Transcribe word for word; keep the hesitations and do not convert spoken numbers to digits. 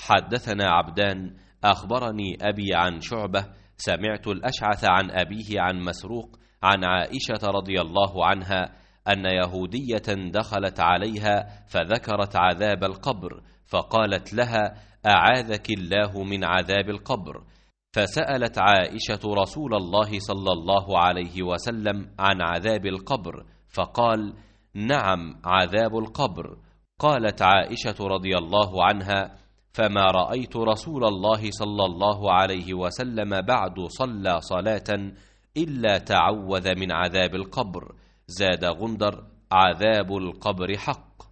حدثنا عبدان أخبرني أبي عن شعبة سمعت الأشعث عن أبيه عن مسروق عن عائشة رضي الله عنها أن يهودية دخلت عليها فذكرت عذاب القبر، فقالت لها: أعاذك الله من عذاب القبر. فسألت عائشة رسول الله صلى الله عليه وسلم عن عذاب القبر، فقال: نعم، عذاب القبر. قالت عائشة رضي الله عنها: فما رأيت رسول الله صلى الله عليه وسلم بعد صلى صلاة إلا تعوذ من عذاب القبر. زاد غندر: عذاب القبر حق.